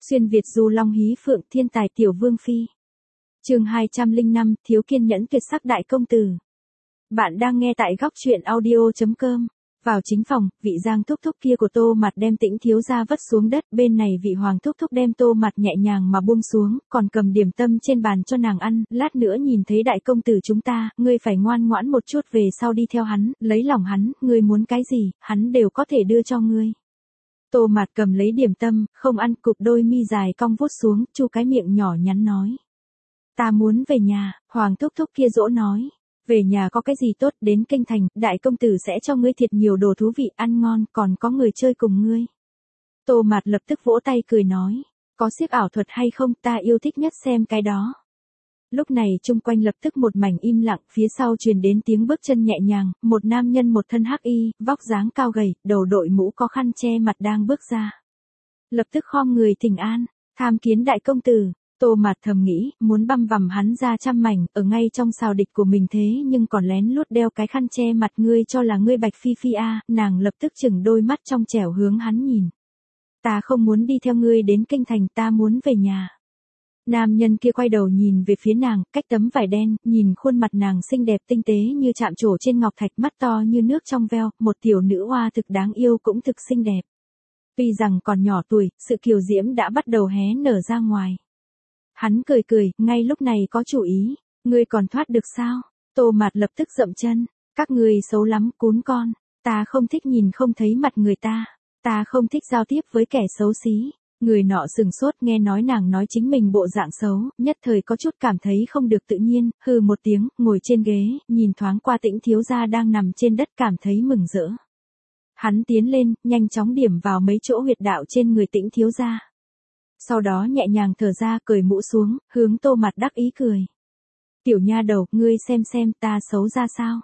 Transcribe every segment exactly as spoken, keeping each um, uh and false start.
Xuyên Việt du long hí phượng thiên tài tiểu vương phi. Chương hai trăm lẻ năm, thiếu kiên nhẫn tuyệt sắc đại công tử. Bạn đang nghe tại góc truyện audio chấm com. Vào chính phòng, vị Giang thúc thúc kia của Tô Mạt đem Tĩnh thiếu gia vất xuống đất, bên này vị Hoàng thúc thúc đem Tô Mạt nhẹ nhàng mà buông xuống, còn cầm điểm tâm trên bàn cho nàng ăn, lát nữa nhìn thấy đại công tử chúng ta, ngươi phải ngoan ngoãn một chút, về sau đi theo hắn, lấy lòng hắn, ngươi muốn cái gì, hắn đều có thể đưa cho ngươi. Tô Mạt cầm lấy điểm tâm, không ăn, cụp đôi mi dài cong vuốt xuống, chu cái miệng nhỏ nhắn nói. Ta muốn về nhà. Hoàng thúc thúc kia dỗ nói. Về nhà có cái gì tốt, đến kinh thành, đại công tử sẽ cho ngươi thiệt nhiều đồ thú vị, ăn ngon, còn có người chơi cùng ngươi. Tô Mạt lập tức vỗ tay cười nói. Có xiếc ảo thuật hay không, ta yêu thích nhất xem cái đó. Lúc này chung quanh lập tức một mảnh im lặng, phía sau truyền đến tiếng bước chân nhẹ nhàng, một nam nhân một thân hắc y, vóc dáng cao gầy, đầu đội mũ có khăn che mặt đang bước ra. Lập tức khom người thỉnh an, tham kiến đại công tử. Tô Mạt thầm nghĩ, muốn băm vằm hắn ra trăm mảnh, ở ngay trong sào địch của mình thế nhưng còn lén lút đeo cái khăn che mặt, ngươi cho là ngươi Bạch Phi Phi a, nàng lập tức chừng đôi mắt trong trẻo hướng hắn nhìn. Ta không muốn đi theo ngươi đến kinh thành, ta muốn về nhà. Nam nhân kia quay đầu nhìn về phía nàng, cách tấm vải đen, nhìn khuôn mặt nàng xinh đẹp tinh tế như chạm trổ trên ngọc thạch, mắt to như nước trong veo, một tiểu nữ hoa thực đáng yêu cũng thực xinh đẹp. Tuy rằng còn nhỏ tuổi, sự kiều diễm đã bắt đầu hé nở ra ngoài. Hắn cười cười, ngay lúc này có chủ ý, ngươi còn thoát được sao? Tô Mạt lập tức dậm chân, các ngươi xấu lắm, cún con, ta không thích nhìn không thấy mặt người ta, ta không thích giao tiếp với kẻ xấu xí. Người nọ sừng sốt nghe nói nàng nói chính mình bộ dạng xấu, nhất thời có chút cảm thấy không được tự nhiên, hừ một tiếng, ngồi trên ghế, nhìn thoáng qua Tĩnh thiếu gia đang nằm trên đất cảm thấy mừng rỡ. Hắn tiến lên, nhanh chóng điểm vào mấy chỗ huyệt đạo trên người Tĩnh thiếu gia. Sau đó nhẹ nhàng thở ra, cởi mũ xuống, hướng Tô Mạt đắc ý cười. Tiểu nha đầu, ngươi xem xem ta xấu ra sao.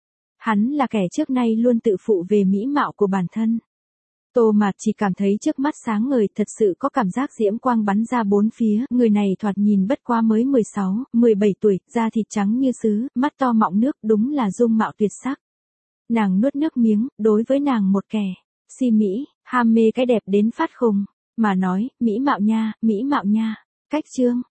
Hắn là kẻ trước nay luôn tự phụ về mỹ mạo của bản thân. Tô Mạt chỉ cảm thấy trước mắt sáng ngời, thật sự có cảm giác diễm quang bắn ra bốn phía, người này thoạt nhìn bất quá mới mười sáu, mười bảy tuổi, da thịt trắng như sứ, mắt to mọng nước, đúng là dung mạo tuyệt sắc. Nàng nuốt nước miếng, đối với nàng một kẻ si mỹ, ham mê cái đẹp đến phát khùng, mà nói, mỹ mạo nha, mỹ mạo nha. Cách chương